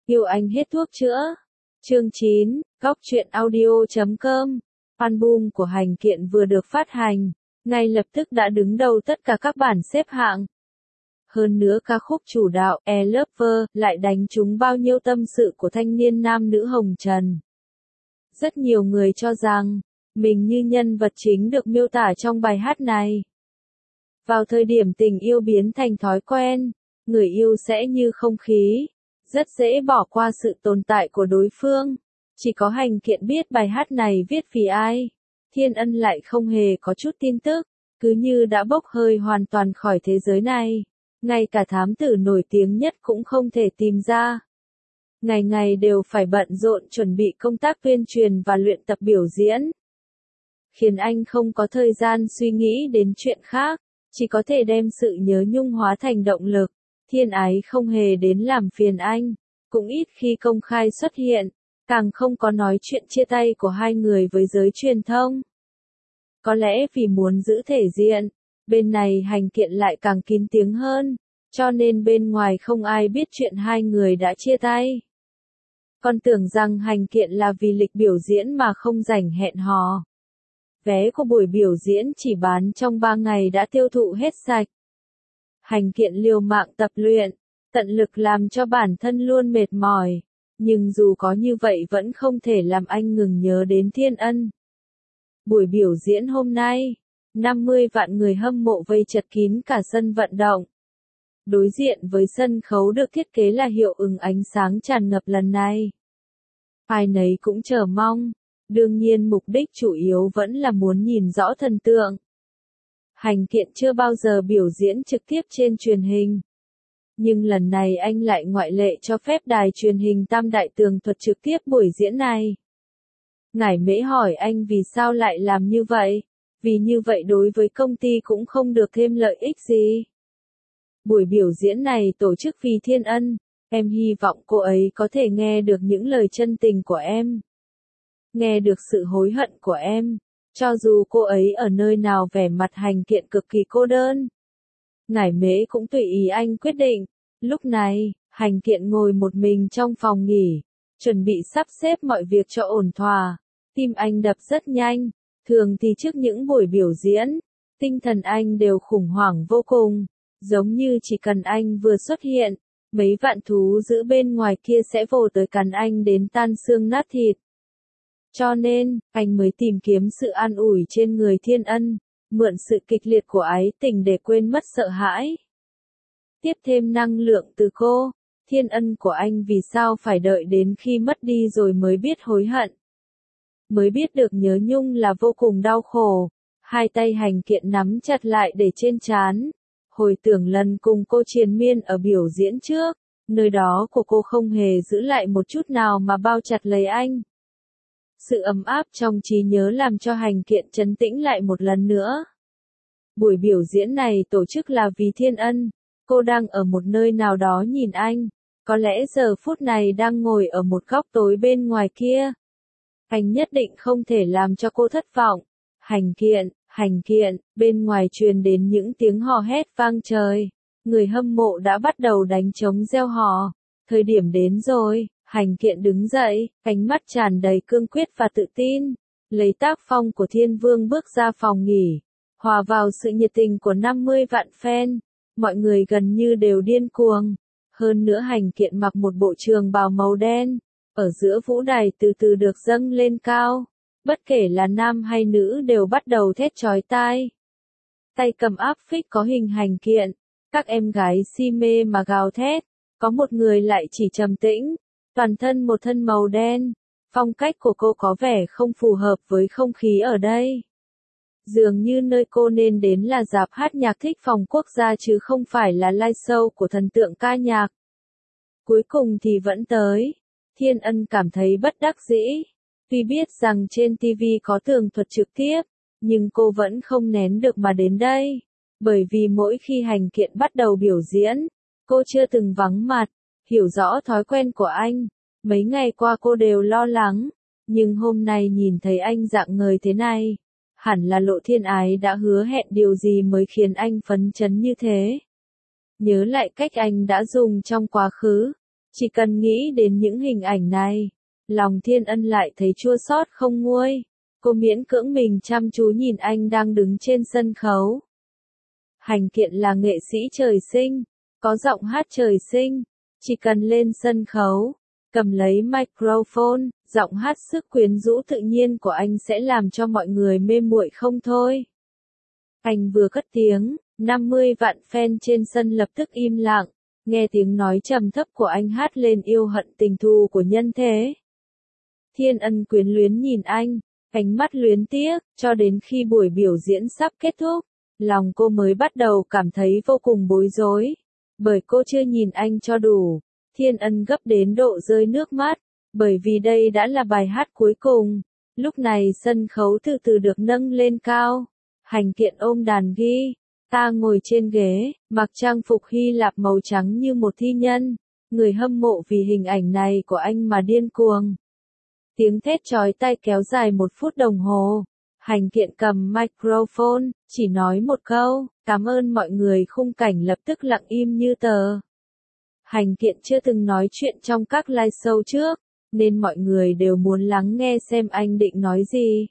Yêu anh hết thuốc chữa. Chương 9, Góc truyện audio.com. Album của Hành Kiện vừa được phát hành, ngay lập tức đã đứng đầu tất cả các bảng xếp hạng. Hơn nữa ca khúc chủ đạo E Lover lại đánh trúng bao nhiêu tâm sự của thanh niên nam nữ hồng trần. Rất nhiều người cho rằng, mình như nhân vật chính được miêu tả trong bài hát này. Vào thời điểm tình yêu biến thành thói quen, người yêu sẽ như không khí, rất dễ bỏ qua sự tồn tại của đối phương. Chỉ có Hành Kiện biết bài hát này viết vì ai. Thiên Ân lại không hề có chút tin tức, cứ như đã bốc hơi hoàn toàn khỏi thế giới này. Ngay cả thám tử nổi tiếng nhất cũng không thể tìm ra. Ngày ngày đều phải bận rộn chuẩn bị công tác tuyên truyền và luyện tập biểu diễn. Khiến anh không có thời gian suy nghĩ đến chuyện khác, chỉ có thể đem sự nhớ nhung hóa thành động lực. Thiên Ái không hề đến làm phiền anh, cũng ít khi công khai xuất hiện, càng không có nói chuyện chia tay của hai người với giới truyền thông. Có lẽ vì muốn giữ thể diện, bên này Hành Kiện lại càng kín tiếng hơn, cho nên bên ngoài không ai biết chuyện hai người đã chia tay. Còn tưởng rằng Hành Kiện là vì lịch biểu diễn mà không rảnh hẹn hò. Vé của buổi biểu diễn chỉ bán trong 3 ngày đã tiêu thụ hết sạch. Hành Kiện liều mạng tập luyện, tận lực làm cho bản thân luôn mệt mỏi, nhưng dù có như vậy vẫn không thể làm anh ngừng nhớ đến Thiên Ân. Buổi biểu diễn hôm nay, 50 vạn người hâm mộ vây chật kín cả sân vận động. Đối diện với sân khấu được thiết kế là hiệu ứng ánh sáng tràn ngập lần này. Ai nấy cũng chờ mong, đương nhiên mục đích chủ yếu vẫn là muốn nhìn rõ thần tượng. Hành Kiện chưa bao giờ biểu diễn trực tiếp trên truyền hình. Nhưng lần này anh lại ngoại lệ cho phép đài truyền hình Tam Đại Tường thuật trực tiếp buổi diễn này. Ngải Mễ hỏi anh vì sao lại làm như vậy, vì như vậy đối với công ty cũng không được thêm lợi ích gì. Buổi biểu diễn này tổ chức vì Thiên Ân, em hy vọng cô ấy có thể nghe được những lời chân tình của em. Nghe được sự hối hận của em, cho dù cô ấy ở nơi nào vẻ mặt Hành Kiện cực kỳ cô đơn. Ngải Mễ cũng tùy ý anh quyết định. Lúc này, Hành Kiện ngồi một mình trong phòng nghỉ, chuẩn bị sắp xếp mọi việc cho ổn thỏa. Tim anh đập rất nhanh, thường thì trước những buổi biểu diễn, tinh thần anh đều khủng hoảng vô cùng, giống như chỉ cần anh vừa xuất hiện, mấy vạn thú dữ bên ngoài kia sẽ vồ tới cắn anh đến tan xương nát thịt. Cho nên, anh mới tìm kiếm sự an ủi trên người Thiên Ân, mượn sự kịch liệt của ái tình để quên mất sợ hãi. Tiếp thêm năng lượng từ cô, Thiên Ân của anh vì sao phải đợi đến khi mất đi rồi mới biết hối hận. Mới biết được nhớ nhung là vô cùng đau khổ. Hai tay Hành Kiện nắm chặt lại để trên trán. Hồi tưởng lần cùng cô triền miên ở biểu diễn trước, nơi đó của cô không hề giữ lại một chút nào mà bao chặt lấy anh. Sự ấm áp trong trí nhớ làm cho Hành Kiện trấn tĩnh lại một lần nữa. Buổi biểu diễn này tổ chức là vì Thiên Ân. Cô đang ở một nơi nào đó nhìn anh, có lẽ giờ phút này đang ngồi ở một góc tối bên ngoài kia. Anh nhất định không thể làm cho cô thất vọng. Hành Kiện, bên ngoài truyền đến những tiếng hò hét vang trời. Người hâm mộ đã bắt đầu đánh trống reo hò. Thời điểm đến rồi, Hành Kiện đứng dậy, ánh mắt tràn đầy cương quyết và tự tin. Lấy tác phong của Thiên Vương bước ra phòng nghỉ, hòa vào sự nhiệt tình của 50 vạn fan. Mọi người gần như đều điên cuồng. Hơn nữa Hành Kiện mặc một bộ trường bào màu đen, ở giữa vũ đài từ từ được dâng lên cao. Bất kể là nam hay nữ đều bắt đầu thét chói tai. Tay cầm áp phích có hình Hành Kiện, các em gái si mê mà gào thét. Có một người lại chỉ trầm tĩnh, toàn thân một thân màu đen. Phong cách của cô có vẻ không phù hợp với không khí ở đây. Dường như nơi cô nên đến là rạp hát nhạc Thích Phòng Quốc gia chứ không phải là live show của thần tượng ca nhạc. Cuối cùng thì vẫn tới. Thiên Ân cảm thấy bất đắc dĩ. Tuy biết rằng trên TV có tường thuật trực tiếp, nhưng cô vẫn không nén được mà đến đây. Bởi vì mỗi khi Hành Kiện bắt đầu biểu diễn, cô chưa từng vắng mặt. Hiểu rõ thói quen của anh, mấy ngày qua cô đều lo lắng. Nhưng hôm nay nhìn thấy anh rạng ngời thế này, hẳn là Lộ Thiên Ái đã hứa hẹn điều gì mới khiến anh phấn chấn như thế. Nhớ lại cách anh đã dùng trong quá khứ, Chỉ cần nghĩ đến những hình ảnh này, lòng Thiên Ân lại thấy chua xót không nguôi. Cô miễn cưỡng mình chăm chú nhìn anh đang đứng trên sân khấu. Hành Kiện là nghệ sĩ trời sinh, có giọng hát trời sinh, chỉ cần lên sân khấu, cầm lấy microphone, giọng hát sức quyến rũ tự nhiên của anh sẽ làm cho mọi người mê muội không thôi. Anh vừa cất tiếng, 50 vạn fan trên sân lập tức im lặng, nghe tiếng nói trầm thấp của anh hát lên yêu hận tình thù của nhân thế. Thiên Ân quyến luyến nhìn anh, ánh mắt luyến tiếc, cho đến khi buổi biểu diễn sắp kết thúc, lòng cô mới bắt đầu cảm thấy vô cùng bối rối, bởi cô chưa nhìn anh cho đủ. Thiên Ân gấp đến độ rơi nước mắt, bởi vì đây đã là bài hát cuối cùng. Lúc này sân khấu từ từ được nâng lên cao. Hành Kiện ôm đàn guitar ngồi trên ghế, mặc trang phục Hy Lạp màu trắng như một thi nhân. Người hâm mộ vì hình ảnh này của anh mà điên cuồng. Tiếng thét chói tai kéo dài 1 phút đồng hồ. Hành Kiện cầm microphone, chỉ nói một câu, cảm ơn mọi người, khung cảnh lập tức lặng im như tờ. Hành Kiện chưa từng nói chuyện trong các live show trước, nên mọi người đều muốn lắng nghe xem anh định nói gì.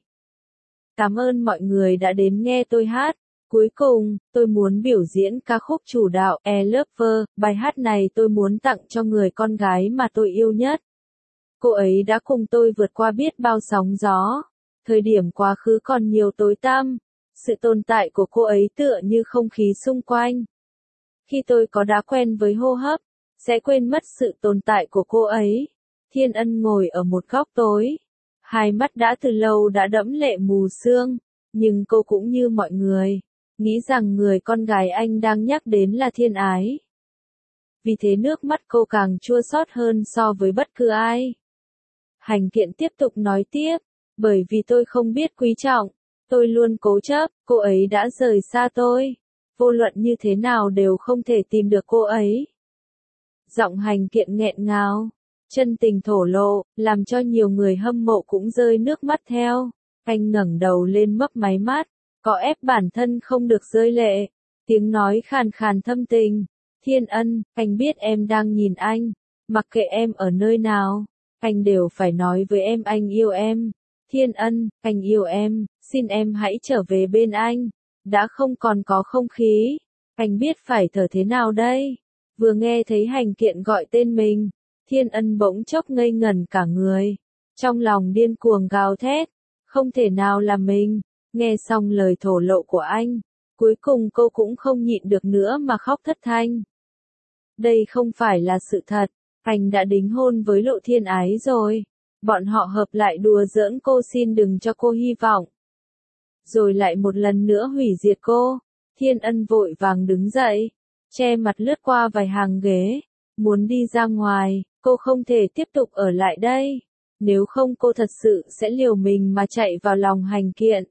Cảm ơn mọi người đã đến nghe tôi hát. Cuối cùng, tôi muốn biểu diễn ca khúc chủ đạo I Love Her. Bài hát này tôi muốn tặng cho người con gái mà tôi yêu nhất. Cô ấy đã cùng tôi vượt qua biết bao sóng gió. Thời điểm quá khứ còn nhiều tối tăm. Sự tồn tại của cô ấy tựa như không khí xung quanh. Khi tôi có đã quen với hô hấp, sẽ quên mất sự tồn tại của cô ấy. Thiên Ân ngồi ở một góc tối. Hai mắt đã từ lâu đã đẫm lệ mù sương. Nhưng cô cũng như mọi người, nghĩ rằng người con gái anh đang nhắc đến là Thiên Ái. Vì thế nước mắt cô càng chua xót hơn so với bất cứ ai. Hành Kiện tiếp tục nói tiếp, bởi vì tôi không biết quý trọng, tôi luôn cố chấp, cô ấy đã rời xa tôi. Vô luận như thế nào đều không thể tìm được cô ấy. Giọng Hành Kiện nghẹn ngào, chân tình thổ lộ, làm cho nhiều người hâm mộ cũng rơi nước mắt theo. Anh ngẩng đầu lên mấp máy mắt, có ép bản thân không được rơi lệ. Tiếng nói khàn khàn thâm tình. Thiên Ân, anh biết em đang nhìn anh. Mặc kệ em ở nơi nào, anh đều phải nói với em anh yêu em. Thiên Ân, anh yêu em, xin em hãy trở về bên anh. Đã không còn có không khí. Anh biết phải thở thế nào đây? Vừa nghe thấy Hành Kiện gọi tên mình, Thiên Ân bỗng chốc ngây ngẩn cả người. Trong lòng điên cuồng gào thét. Không thể nào là mình. Nghe xong lời thổ lộ của anh, cuối cùng cô cũng không nhịn được nữa mà khóc thất thanh. Đây không phải là sự thật, anh đã đính hôn với Lộ Thiên Ái rồi. Bọn họ hợp lại đùa giỡn cô, xin đừng cho cô hy vọng. Rồi lại một lần nữa hủy diệt cô. Thiên Ân vội vàng đứng dậy, che mặt lướt qua vài hàng ghế, muốn đi ra ngoài, cô không thể tiếp tục ở lại đây. Nếu không cô thật sự sẽ liều mình mà chạy vào lòng Hành Kiện.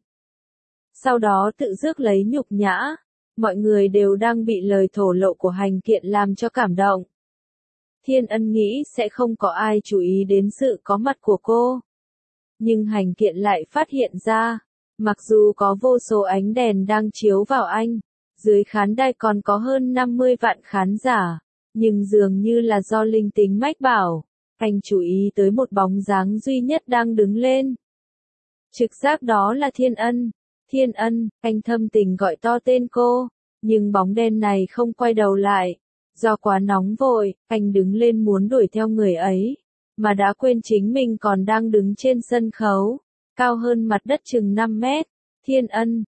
Sau đó tự rước lấy nhục nhã. Mọi người đều đang bị lời thổ lộ của Hành Kiện làm cho cảm động. Thiên Ân nghĩ sẽ không có ai chú ý đến sự có mặt của cô. Nhưng Hành Kiện lại phát hiện ra, mặc dù có vô số ánh đèn đang chiếu vào anh, dưới khán đài còn có hơn 50 vạn khán giả, nhưng dường như là do linh tính mách bảo, anh chú ý tới một bóng dáng duy nhất đang đứng lên. Trực giác đó là Thiên Ân. Thiên Ân, anh thâm tình gọi to tên cô, nhưng bóng đen này không quay đầu lại. Do quá nóng vội, anh đứng lên muốn đuổi theo người ấy, mà đã quên chính mình còn đang đứng trên sân khấu, cao hơn mặt đất chừng 5 mét. Thiên Ân,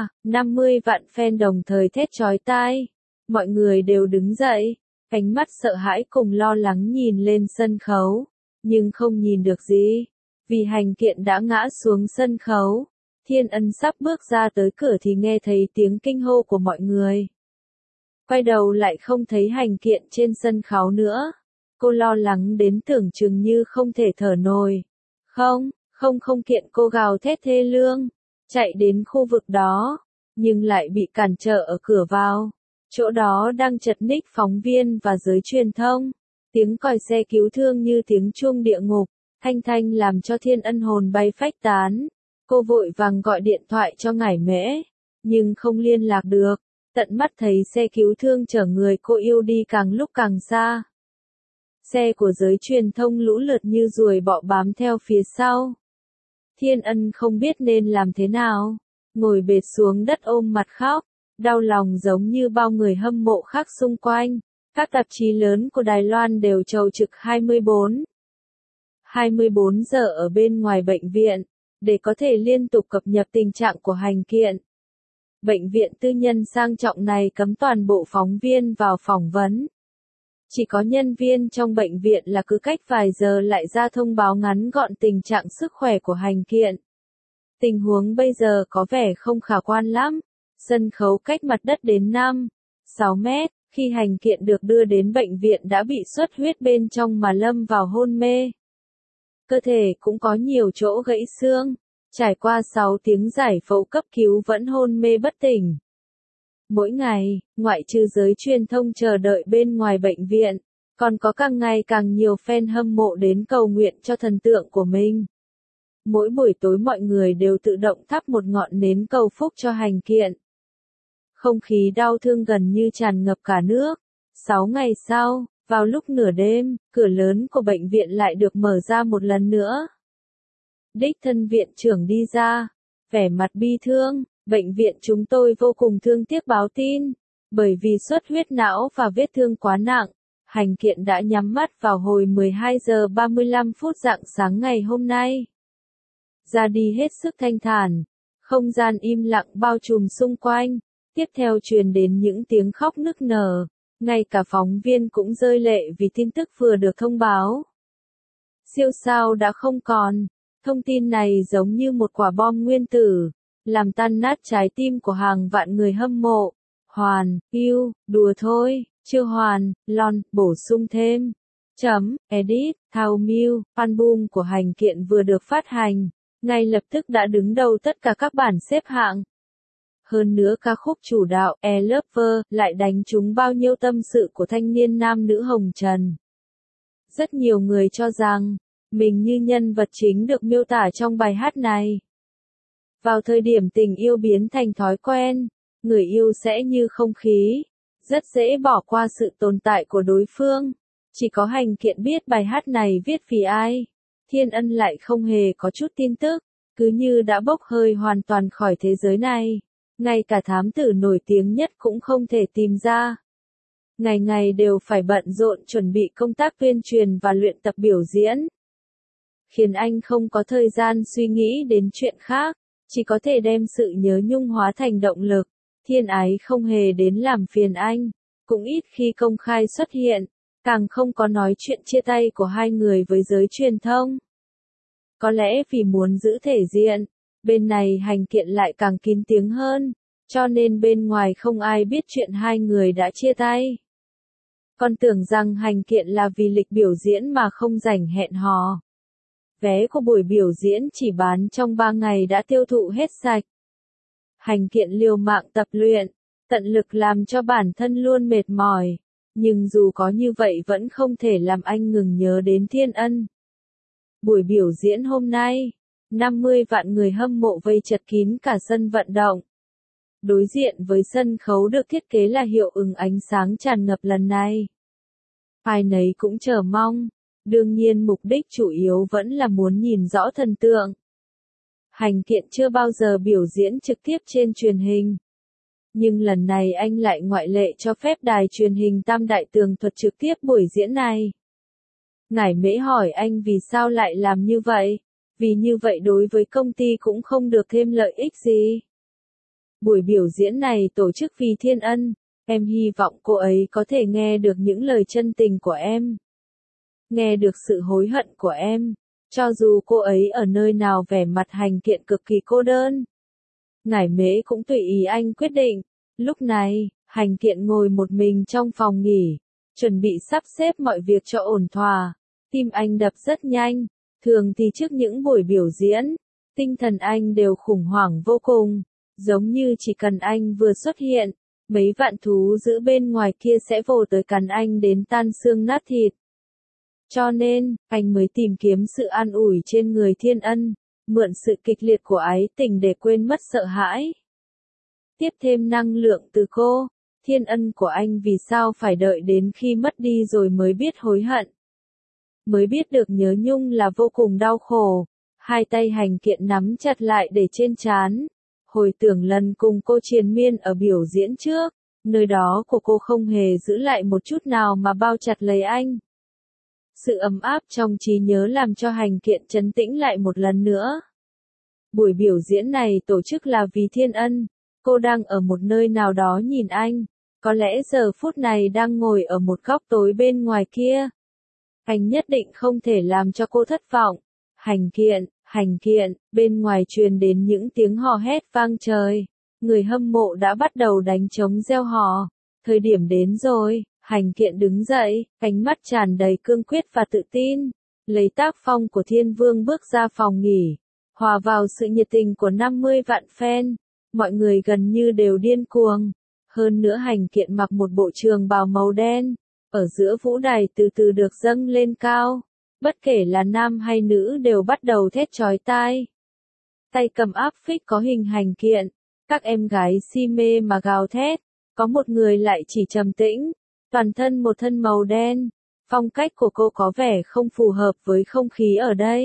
50 vạn fan đồng thời thét chói tai. Mọi người đều đứng dậy, ánh mắt sợ hãi cùng lo lắng nhìn lên sân khấu, nhưng không nhìn được gì, vì Hành Kiện đã ngã xuống sân khấu. Thiên Ân sắp bước ra tới cửa thì nghe thấy tiếng kinh hô của mọi người. Quay đầu lại không thấy Hành Kiện trên sân khấu nữa. Cô lo lắng đến tưởng chừng như không thể thở nổi. Không Kiện, cô gào thét thê lương, chạy đến khu vực đó, nhưng lại bị cản trở ở cửa vào. Chỗ đó đang chật ních phóng viên và giới truyền thông. Tiếng còi xe cứu thương như tiếng chuông địa ngục, thanh thanh làm cho Thiên Ân hồn bay phách tán. Cô vội vàng gọi điện thoại cho Ngải Mễ, nhưng không liên lạc được. Tận mắt thấy xe cứu thương chở người cô yêu đi càng lúc càng xa. Xe của giới truyền thông lũ lượt như ruồi bọ bám theo phía sau. Thiên Ân không biết nên làm thế nào, ngồi bệt xuống đất ôm mặt khóc, đau lòng giống như bao người hâm mộ khác xung quanh. Các tạp chí lớn của Đài Loan đều chầu trực 24 giờ ở bên ngoài bệnh viện, để có thể liên tục cập nhật tình trạng của Hành Kiện. Bệnh viện tư nhân sang trọng này cấm toàn bộ phóng viên vào phỏng vấn. Chỉ có nhân viên trong bệnh viện là cứ cách vài giờ lại ra thông báo ngắn gọn tình trạng sức khỏe của Hành Kiện. Tình huống bây giờ có vẻ không khả quan lắm. Sân khấu cách mặt đất đến 5-6 mét, khi Hành Kiện được đưa đến bệnh viện đã bị xuất huyết bên trong mà lâm vào hôn mê. Cơ thể cũng có nhiều chỗ gãy xương, trải qua 6 tiếng giải phẫu cấp cứu vẫn hôn mê bất tỉnh. Mỗi ngày, ngoại trừ giới truyền thông chờ đợi bên ngoài bệnh viện, còn có càng ngày càng nhiều fan hâm mộ đến cầu nguyện cho thần tượng của mình. Mỗi buổi tối mọi người đều tự động thắp một ngọn nến cầu phúc cho Hành Kiện. Không khí đau thương gần như tràn ngập cả nước. 6 ngày sau, vào lúc nửa đêm, cửa lớn của bệnh viện lại được mở ra một lần nữa. Đích thân viện trưởng đi ra, vẻ mặt bi thương, bệnh viện chúng tôi vô cùng thương tiếc báo tin, bởi vì xuất huyết não và vết thương quá nặng, Hành Kiện đã nhắm mắt vào hồi 12 giờ 35 phút rạng sáng ngày hôm nay. Ra đi hết sức thanh thản, không gian im lặng bao trùm xung quanh, tiếp theo truyền đến những tiếng khóc nức nở, ngay cả phóng viên cũng rơi lệ vì tin tức vừa được thông báo. Siêu sao đã không còn, thông tin này giống như một quả bom nguyên tử, làm tan nát trái tim của hàng vạn người hâm mộ. Hoàn, yêu, đùa thôi, chưa hoàn, lon, bổ sung thêm. Edit, Thao Miu, album của Hành Kiện vừa được phát hành, ngay lập tức đã đứng đầu tất cả các bảng xếp hạng. Hơn nữa ca khúc chủ đạo, E Lover, lại đánh trúng bao nhiêu tâm sự của thanh niên nam nữ hồng trần. Rất nhiều người cho rằng, mình như nhân vật chính được miêu tả trong bài hát này. Vào thời điểm tình yêu biến thành thói quen, người yêu sẽ như không khí, rất dễ bỏ qua sự tồn tại của đối phương. Chỉ có Hành Kiện biết bài hát này viết vì ai. Thiên Ân lại không hề có chút tin tức, cứ như đã bốc hơi hoàn toàn khỏi thế giới này. Ngay cả thám tử nổi tiếng nhất cũng không thể tìm ra. Ngày ngày đều phải bận rộn chuẩn bị công tác tuyên truyền và luyện tập biểu diễn. Khiến anh không có thời gian suy nghĩ đến chuyện khác, chỉ có thể đem sự nhớ nhung hóa thành động lực. Thiên Ái không hề đến làm phiền anh, cũng ít khi công khai xuất hiện, càng không có nói chuyện chia tay của hai người với giới truyền thông. Có lẽ vì muốn giữ thể diện, bên này Hành Kiện lại càng kín tiếng hơn, cho nên bên ngoài không ai biết chuyện hai người đã chia tay. Còn tưởng rằng Hành Kiện là vì lịch biểu diễn mà không rảnh hẹn hò. Vé của buổi biểu diễn chỉ bán trong 3 ngày đã tiêu thụ hết sạch. Hành Kiện liều mạng tập luyện, tận lực làm cho bản thân luôn mệt mỏi, nhưng dù có như vậy vẫn không thể làm anh ngừng nhớ đến Thiên Ân. Buổi biểu diễn hôm nay, 50 vạn người hâm mộ vây chật kín cả sân vận động. Đối diện với sân khấu được thiết kế là hiệu ứng ánh sáng tràn ngập lần này. Ai nấy cũng chờ mong, đương nhiên mục đích chủ yếu vẫn là muốn nhìn rõ thần tượng. Hành Kiện chưa bao giờ biểu diễn trực tiếp trên truyền hình. Nhưng lần này anh lại ngoại lệ cho phép đài truyền hình Tam Đại tường thuật trực tiếp buổi diễn này. Ngải Mễ hỏi anh vì sao lại làm như vậy, vì như vậy đối với công ty cũng không được thêm lợi ích gì. Buổi biểu diễn này tổ chức vì Thiên Ân, em hy vọng cô ấy có thể nghe được những lời chân tình của em. Nghe được sự hối hận của em, cho dù cô ấy ở nơi nào vẻ mặt Hành Kiện cực kỳ cô đơn. Ngải Mễ cũng tùy ý anh quyết định. Lúc này, Hành Kiện ngồi một mình trong phòng nghỉ, chuẩn bị sắp xếp mọi việc cho ổn thỏa. Tim anh đập rất nhanh, thường thì trước những buổi biểu diễn, tinh thần anh đều khủng hoảng vô cùng, giống như chỉ cần anh vừa xuất hiện, mấy vạn thú giữ bên ngoài kia sẽ vồ tới cắn anh đến tan xương nát thịt. Cho nên, anh mới tìm kiếm sự an ủi trên người Thiên Ân, mượn sự kịch liệt của ái tình để quên mất sợ hãi. Tiếp thêm năng lượng từ cô, Thiên Ân của anh vì sao phải đợi đến khi mất đi rồi mới biết hối hận. mới biết được nhớ nhung là vô cùng đau khổ. Hai tay Hành Kiện nắm chặt lại để trên trán. Hồi tưởng lần cùng cô triền miên ở biểu diễn trước, nơi đó của cô không hề giữ lại một chút nào mà bao chặt lấy anh. Sự ấm áp trong trí nhớ làm cho Hành Kiện trấn tĩnh lại một lần nữa. Buổi biểu diễn này tổ chức là vì Thiên Ân. Cô đang ở một nơi nào đó nhìn anh. Có lẽ giờ phút này đang ngồi ở một góc tối bên ngoài kia. Anh nhất định không thể làm cho cô thất vọng. Hành Kiện, bên ngoài truyền đến những tiếng hò hét vang trời. Người hâm mộ đã bắt đầu đánh trống reo hò. Thời điểm đến rồi, Hành Kiện đứng dậy, ánh mắt tràn đầy cương quyết và tự tin. Lấy tác phong của Thiên Vương bước ra phòng nghỉ. Hòa vào sự nhiệt tình của 50 vạn fan. Mọi người gần như đều điên cuồng. Hơn nữa Hành Kiện mặc một bộ trường bào màu đen. Ở giữa vũ đài từ từ được dâng lên cao. Bất kể là nam hay nữ đều bắt đầu thét chói tai. Tay cầm áp phích có hình Hành Kiện. Các em gái si mê mà gào thét. Có một người lại chỉ trầm tĩnh. Toàn thân một thân màu đen. Phong cách của cô có vẻ không phù hợp với không khí ở đây.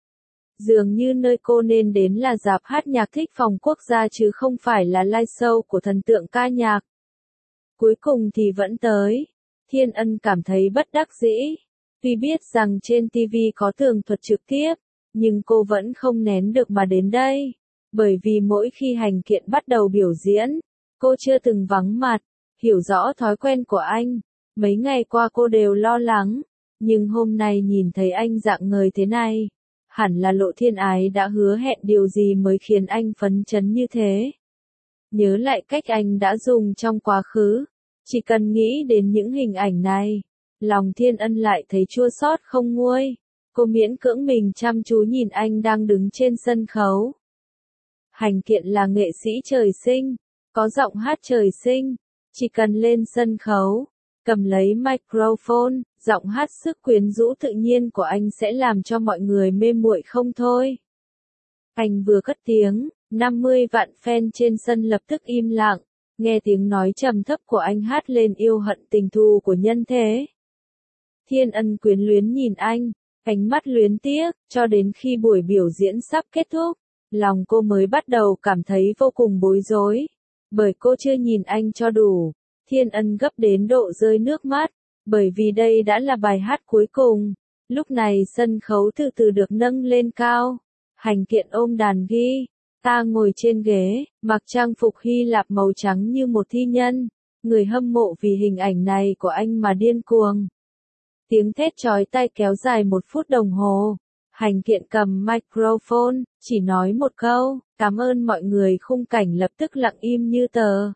Dường như nơi cô nên đến là rạp hát nhạc Thích Phòng Quốc gia chứ không phải là live show của thần tượng ca nhạc. Cuối cùng thì vẫn tới. Thiên Ân cảm thấy bất đắc dĩ. Tuy biết rằng trên TV có tường thuật trực tiếp, nhưng cô vẫn không nén được mà đến đây. Bởi vì mỗi khi Hành Kiện bắt đầu biểu diễn, cô chưa từng vắng mặt, hiểu rõ thói quen của anh. Mấy ngày qua cô đều lo lắng, nhưng hôm nay nhìn thấy anh rạng ngời thế này. Hẳn là Lộ Thiên Ái đã hứa hẹn điều gì mới khiến anh phấn chấn như thế. Nhớ lại cách anh đã dùng trong quá khứ. Chỉ cần nghĩ đến những hình ảnh này, lòng Thiên Ân lại thấy chua xót không nguôi. Cô miễn cưỡng mình chăm chú nhìn anh đang đứng trên sân khấu. Hành Kiện là nghệ sĩ trời sinh, có giọng hát trời sinh. Chỉ cần lên sân khấu, cầm lấy microphone, giọng hát sức quyến rũ tự nhiên của anh sẽ làm cho mọi người mê muội không thôi. Anh vừa cất tiếng, 50 vạn fan trên sân lập tức im lặng, nghe tiếng nói trầm thấp của anh hát lên yêu hận tình thù của nhân thế. Thiên Ân quyến luyến nhìn anh, ánh mắt luyến tiếc, cho đến khi buổi biểu diễn sắp kết thúc, lòng cô mới bắt đầu cảm thấy vô cùng bối rối, bởi cô chưa nhìn anh cho đủ. Thiên Ân gấp đến độ rơi nước mắt, bởi vì đây đã là bài hát cuối cùng. Lúc này sân khấu từ từ được nâng lên cao. Hành Kiện ôm đàn guitar ngồi trên ghế, mặc trang phục Hy Lạp màu trắng như một thi nhân. Người hâm mộ vì hình ảnh này của anh mà điên cuồng. Tiếng thét chói tai kéo dài 1 phút đồng hồ. Hành Kiện cầm microphone, chỉ nói một câu, cảm ơn mọi người, khung cảnh lập tức lặng im như tờ.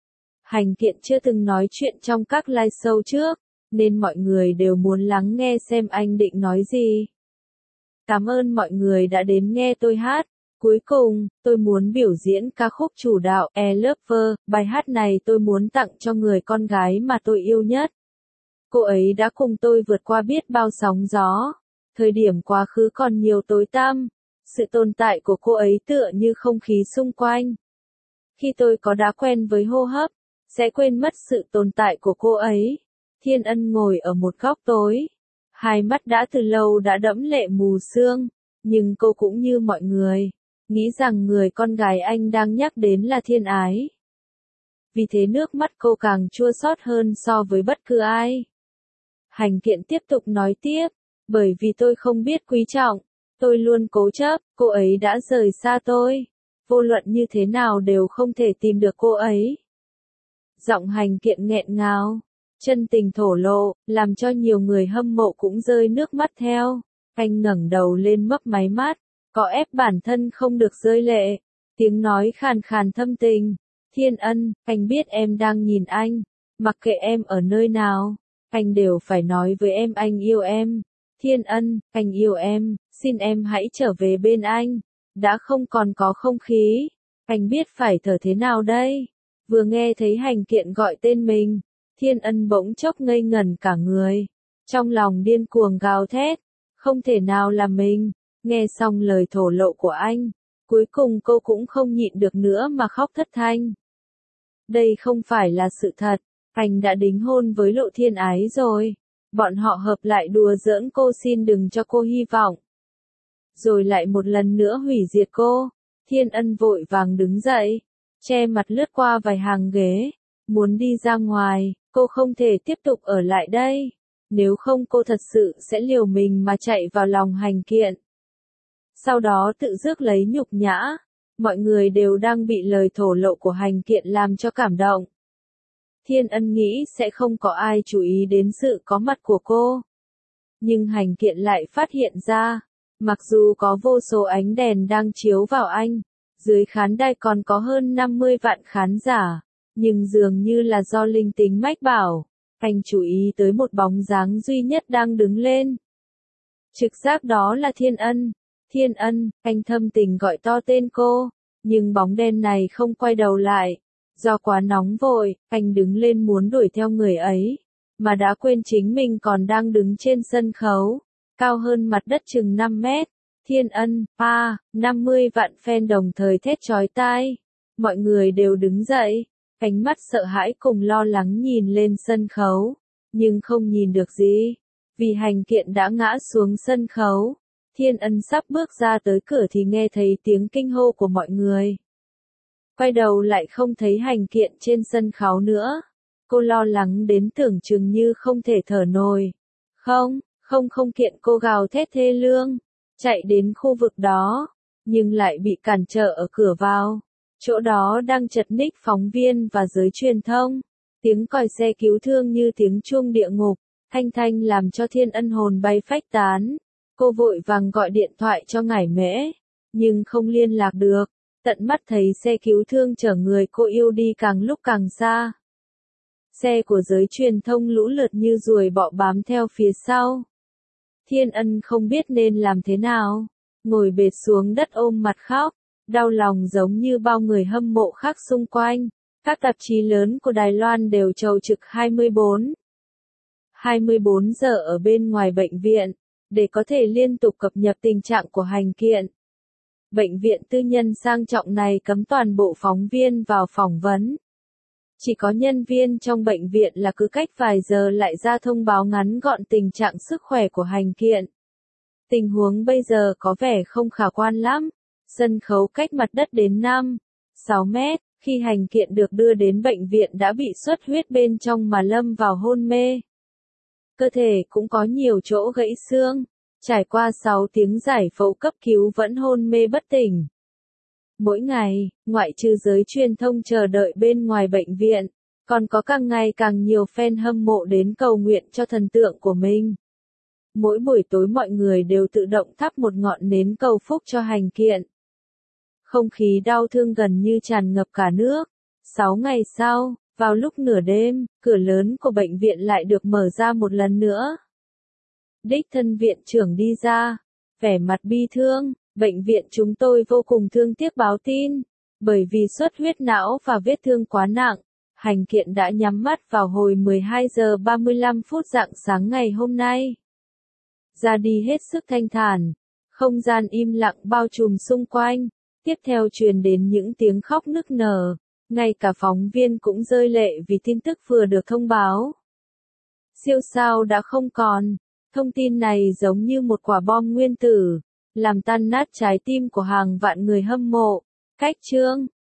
Hành Kiện chưa từng nói chuyện trong các live show trước, nên mọi người đều muốn lắng nghe xem anh định nói gì. Cảm ơn mọi người đã đến nghe tôi hát. Cuối cùng, tôi muốn biểu diễn ca khúc chủ đạo I Love. Bài hát này tôi muốn tặng cho người con gái mà tôi yêu nhất. Cô ấy đã cùng tôi vượt qua biết bao sóng gió. Thời điểm quá khứ còn nhiều tối tăm. Sự tồn tại của cô ấy tựa như không khí xung quanh. Khi tôi có đã quen với hô hấp, sẽ quên mất sự tồn tại của cô ấy. Thiên Ân ngồi ở một góc tối. Hai mắt đã từ lâu đã đẫm lệ mù sương. Nhưng cô cũng như mọi người, nghĩ rằng người con gái anh đang nhắc đến là Thiên Ái. Vì thế nước mắt cô càng chua xót hơn so với bất cứ ai. Hành Kiện tiếp tục nói tiếp, bởi vì tôi không biết quý trọng, tôi luôn cố chấp, cô ấy đã rời xa tôi. Vô luận như thế nào đều không thể tìm được cô ấy. Giọng Hành Kiện nghẹn ngào, chân tình thổ lộ, làm cho nhiều người hâm mộ cũng rơi nước mắt theo. Anh ngẩng đầu lên mấp máy mắt, có ép bản thân không được rơi lệ. Tiếng nói khàn khàn thâm tình. Thiên Ân, anh biết em đang nhìn anh. Mặc kệ em ở nơi nào, anh đều phải nói với em anh yêu em. Thiên Ân, anh yêu em, xin em hãy trở về bên anh. Đã không còn có không khí. Anh biết phải thở thế nào đây? Vừa nghe thấy Hành Kiện gọi tên mình, Thiên Ân bỗng chốc ngây ngẩn cả người. Trong lòng điên cuồng gào thét. Không thể nào là mình. Nghe xong lời thổ lộ của anh, cuối cùng cô cũng không nhịn được nữa mà khóc thất thanh. Đây không phải là sự thật, anh đã đính hôn với Lộ Thiên Ái rồi. Bọn họ hợp lại đùa giỡn cô xin đừng cho cô hy vọng. Rồi lại một lần nữa hủy diệt cô. Thiên Ân vội vàng đứng dậy, che mặt lướt qua vài hàng ghế, muốn đi ra ngoài, cô không thể tiếp tục ở lại đây. Nếu không cô thật sự sẽ liều mình mà chạy vào lòng Hành Kiện. Sau đó tự rước lấy nhục nhã. Mọi người đều đang bị lời thổ lộ của Hành Kiện làm cho cảm động. Thiên Ân nghĩ sẽ không có ai chú ý đến sự có mặt của cô. Nhưng Hành Kiện lại phát hiện ra, mặc dù có vô số ánh đèn đang chiếu vào anh, dưới khán đài còn có hơn 50 vạn khán giả, nhưng dường như là do linh tính mách bảo, anh chú ý tới một bóng dáng duy nhất đang đứng lên. Trực giác đó là Thiên Ân. Thiên Ân, anh thâm tình gọi to tên cô, nhưng bóng đen này không quay đầu lại. Do quá nóng vội, anh đứng lên muốn đuổi theo người ấy, mà đã quên chính mình còn đang đứng trên sân khấu, cao hơn mặt đất chừng 5 mét. Thiên Ân, 50 vạn fan đồng thời thét chói tai. Mọi người đều đứng dậy, ánh mắt sợ hãi cùng lo lắng nhìn lên sân khấu, nhưng không nhìn được gì, vì Hành Kiện đã ngã xuống sân khấu. Thiên Ân sắp bước ra tới cửa thì nghe thấy tiếng kinh hô của mọi người. Quay đầu lại không thấy Hành Kiện trên sân khấu nữa. Cô lo lắng đến tưởng chừng như không thể thở nổi. Không Kiện, cô gào thét thê lương, chạy đến khu vực đó, nhưng lại bị cản trở ở cửa vào. Chỗ đó đang chật ních phóng viên và giới truyền thông. Tiếng còi xe cứu thương như tiếng chuông địa ngục, thanh thanh làm cho Thiên Ân hồn bay phách tán. Cô vội vàng gọi điện thoại cho Ngải Mễ, nhưng không liên lạc được. Tận mắt thấy xe cứu thương chở người cô yêu đi càng lúc càng xa. Xe của giới truyền thông lũ lượt như ruồi bọ bám theo phía sau. Thiên Ân không biết nên làm thế nào, ngồi bệt xuống đất ôm mặt khóc, đau lòng giống như bao người hâm mộ khác xung quanh. Các tạp chí lớn của Đài Loan đều chầu trực 24 giờ ở bên ngoài bệnh viện, để có thể liên tục cập nhật tình trạng của Hành Kiện. Bệnh viện tư nhân sang trọng này cấm toàn bộ phóng viên vào phỏng vấn. Chỉ có nhân viên trong bệnh viện là cứ cách vài giờ lại ra thông báo ngắn gọn tình trạng sức khỏe của Hành Kiện. Tình huống bây giờ có vẻ không khả quan lắm. Sân khấu cách mặt đất đến 5-6 mét, khi Hành Kiện được đưa đến bệnh viện đã bị xuất huyết bên trong mà lâm vào hôn mê. Cơ thể cũng có nhiều chỗ gãy xương, trải qua 6 tiếng giải phẫu cấp cứu vẫn hôn mê bất tỉnh. Mỗi ngày, ngoại trừ giới truyền thông chờ đợi bên ngoài bệnh viện, còn có càng ngày càng nhiều fan hâm mộ đến cầu nguyện cho thần tượng của mình. Mỗi buổi tối mọi người đều tự động thắp một ngọn nến cầu phúc cho Hành Kiện. Không khí đau thương gần như tràn ngập cả nước. 6 ngày sau, vào lúc nửa đêm, cửa lớn của bệnh viện lại được mở ra một lần nữa. Đích thân viện trưởng đi ra, vẻ mặt bi thương. Bệnh viện chúng tôi vô cùng thương tiếc báo tin, bởi vì xuất huyết não và vết thương quá nặng, Hành Kiện đã nhắm mắt vào hồi 12 giờ 35 phút rạng sáng ngày hôm nay. Ra đi hết sức thanh thản, không gian im lặng bao trùm xung quanh, tiếp theo truyền đến những tiếng khóc nức nở, ngay cả phóng viên cũng rơi lệ vì tin tức vừa được thông báo. Siêu sao đã không còn, thông tin này giống như một quả bom nguyên tử, làm tan nát trái tim của hàng vạn người hâm mộ. Cách chương